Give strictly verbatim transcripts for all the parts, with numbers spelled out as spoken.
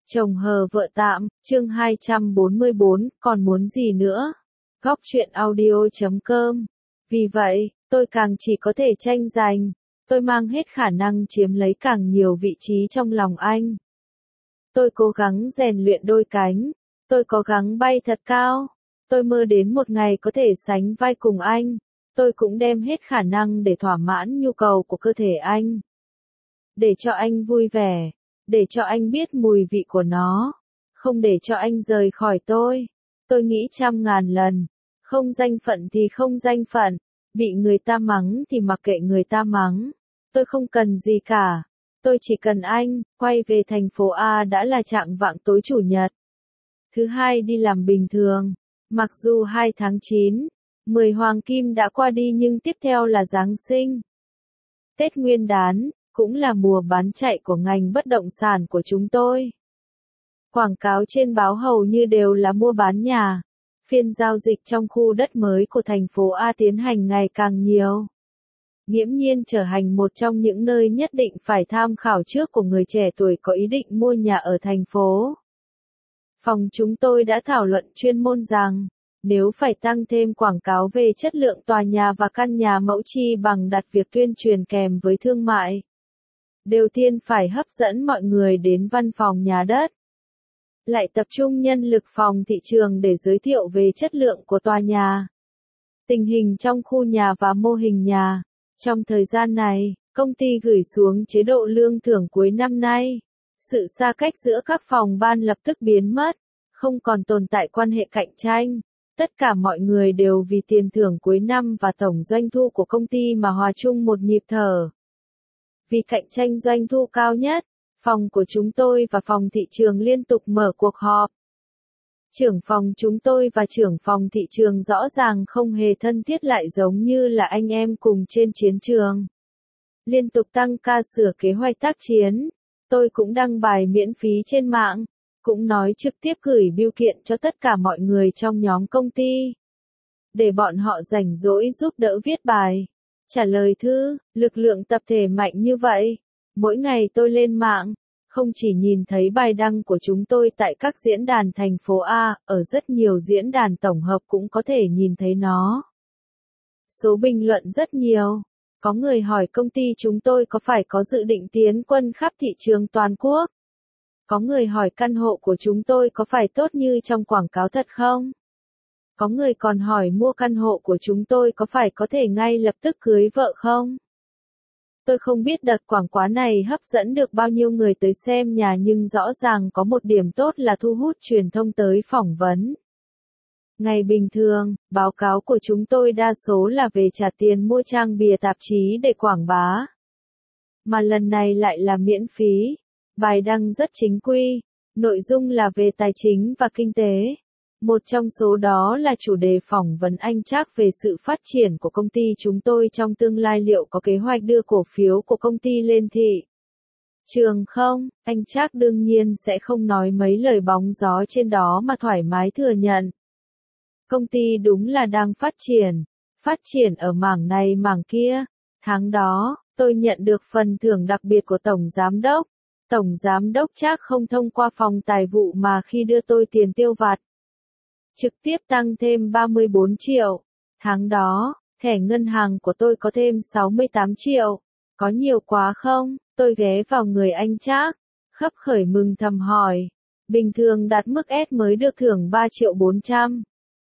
Chồng hờ vợ tạm, chương hai trăm bốn mươi bốn, còn muốn gì nữa? Góc truyện audio chấm com. Vì vậy, tôi càng chỉ có thể tranh giành. Tôi mang hết khả năng chiếm lấy càng nhiều vị trí trong lòng anh. Tôi cố gắng rèn luyện đôi cánh. Tôi cố gắng bay thật cao. Tôi mơ đến một ngày có thể sánh vai cùng anh. Tôi cũng đem hết khả năng để thỏa mãn nhu cầu của cơ thể anh. Để cho anh vui vẻ. Để cho anh biết mùi vị của nó. Không để cho anh rời khỏi tôi. Tôi nghĩ trăm ngàn lần. Không danh phận thì không danh phận. Bị người ta mắng thì mặc kệ người ta mắng. Tôi không cần gì cả. Tôi chỉ cần anh. Quay về thành phố A đã là trạng vạng tối chủ nhật. Thứ hai đi làm bình thường. Mặc dù hai tháng chín, mười hoàng kim đã qua đi nhưng tiếp theo là Giáng sinh. Tết Nguyên đán, cũng là mùa bán chạy của ngành bất động sản của chúng tôi. Quảng cáo trên báo hầu như đều là mua bán nhà. Phiên giao dịch trong khu đất mới của thành phố A tiến hành ngày càng nhiều. Nghiễm nhiên trở thành một trong những nơi nhất định phải tham khảo trước của người trẻ tuổi có ý định mua nhà ở thành phố. Phòng chúng tôi đã thảo luận chuyên môn rằng, nếu phải tăng thêm quảng cáo về chất lượng tòa nhà và căn nhà mẫu chi bằng đặt việc tuyên truyền kèm với thương mại. Đầu tiên phải hấp dẫn mọi người đến văn phòng nhà đất. Lại tập trung nhân lực phòng thị trường để giới thiệu về chất lượng của tòa nhà. Tình hình trong khu nhà và mô hình nhà. Trong thời gian này, công ty gửi xuống chế độ lương thưởng cuối năm nay. Sự xa cách giữa các phòng ban lập tức biến mất. Không còn tồn tại quan hệ cạnh tranh. Tất cả mọi người đều vì tiền thưởng cuối năm và tổng doanh thu của công ty mà hòa chung một nhịp thở. Vì cạnh tranh doanh thu cao nhất, phòng của chúng tôi và phòng thị trường liên tục mở cuộc họp. Trưởng phòng chúng tôi và trưởng phòng thị trường rõ ràng không hề thân thiết lại giống như là anh em cùng trên chiến trường. Liên tục tăng ca sửa kế hoạch tác chiến. Tôi cũng đăng bài miễn phí trên mạng. Cũng nói trực tiếp gửi bưu kiện cho tất cả mọi người trong nhóm công ty. Để bọn họ rảnh rỗi giúp đỡ viết bài. Trả lời thư, lực lượng tập thể mạnh như vậy. Mỗi ngày tôi lên mạng, không chỉ nhìn thấy bài đăng của chúng tôi tại các diễn đàn thành phố A, ở rất nhiều diễn đàn tổng hợp cũng có thể nhìn thấy nó. Số bình luận rất nhiều. Có người hỏi công ty chúng tôi có phải có dự định tiến quân khắp thị trường toàn quốc. Có người hỏi căn hộ của chúng tôi có phải tốt như trong quảng cáo thật không? Có người còn hỏi mua căn hộ của chúng tôi có phải có thể ngay lập tức cưới vợ không? Tôi không biết đợt quảng cáo này hấp dẫn được bao nhiêu người tới xem nhà nhưng rõ ràng có một điểm tốt là thu hút truyền thông tới phỏng vấn. Ngày bình thường, báo cáo của chúng tôi đa số là về trả tiền mua trang bìa tạp chí để quảng bá. Mà lần này lại là miễn phí. Bài đăng rất chính quy. Nội dung là về tài chính và kinh tế. Một trong số đó là chủ đề phỏng vấn anh Trác về sự phát triển của công ty chúng tôi trong tương lai liệu có kế hoạch đưa cổ phiếu của công ty lên thị trường không? Anh Trác đương nhiên sẽ không nói mấy lời bóng gió trên đó mà thoải mái thừa nhận. Công ty đúng là đang phát triển, phát triển ở mảng này mảng kia. Tháng đó, tôi nhận được phần thưởng đặc biệt của Tổng Giám đốc. Tổng Giám đốc Trác không thông qua phòng tài vụ mà khi đưa tôi tiền tiêu vặt. Trực tiếp tăng thêm ba mươi bốn triệu. Tháng đó, thẻ ngân hàng của tôi có thêm sáu mươi tám triệu. Có nhiều quá không? Tôi ghé vào người anh Trác. Khấp khởi mừng thầm hỏi. Bình thường đạt mức S mới được thưởng ba triệu bốn trăm.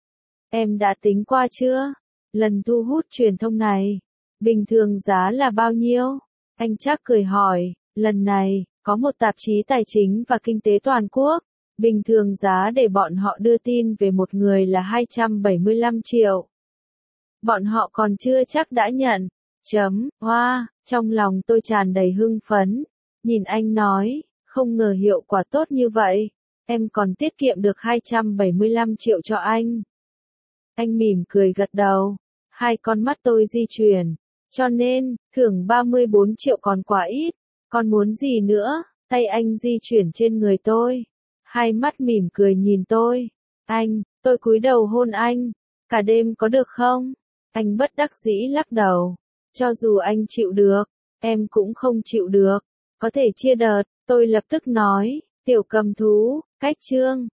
Em đã tính qua chưa? Lần thu hút truyền thông này. Bình thường giá là bao nhiêu? Anh Trác cười hỏi. Lần này, có một tạp chí tài chính và kinh tế toàn quốc. Bình thường giá để bọn họ đưa tin về một người là hai trăm bảy mươi lăm triệu. Bọn họ còn chưa chắc đã nhận. Chấm, hoa, trong lòng tôi tràn đầy hưng phấn. Nhìn anh nói, không ngờ hiệu quả tốt như vậy. Em còn tiết kiệm được hai trăm bảy mươi lăm triệu cho anh. Anh mỉm cười gật đầu. Hai con mắt tôi di chuyển. Cho nên, thưởng ba mươi bốn triệu còn quá ít. Còn muốn gì nữa? Tay anh di chuyển trên người tôi. Hai mắt mỉm cười nhìn tôi. Anh, tôi cúi đầu hôn anh. Cả đêm có được không? Anh bất đắc dĩ lắc đầu. Cho dù anh chịu được, em cũng không chịu được. Có thể chia đợt, tôi lập tức nói. Tiểu cầm thú, cách chương.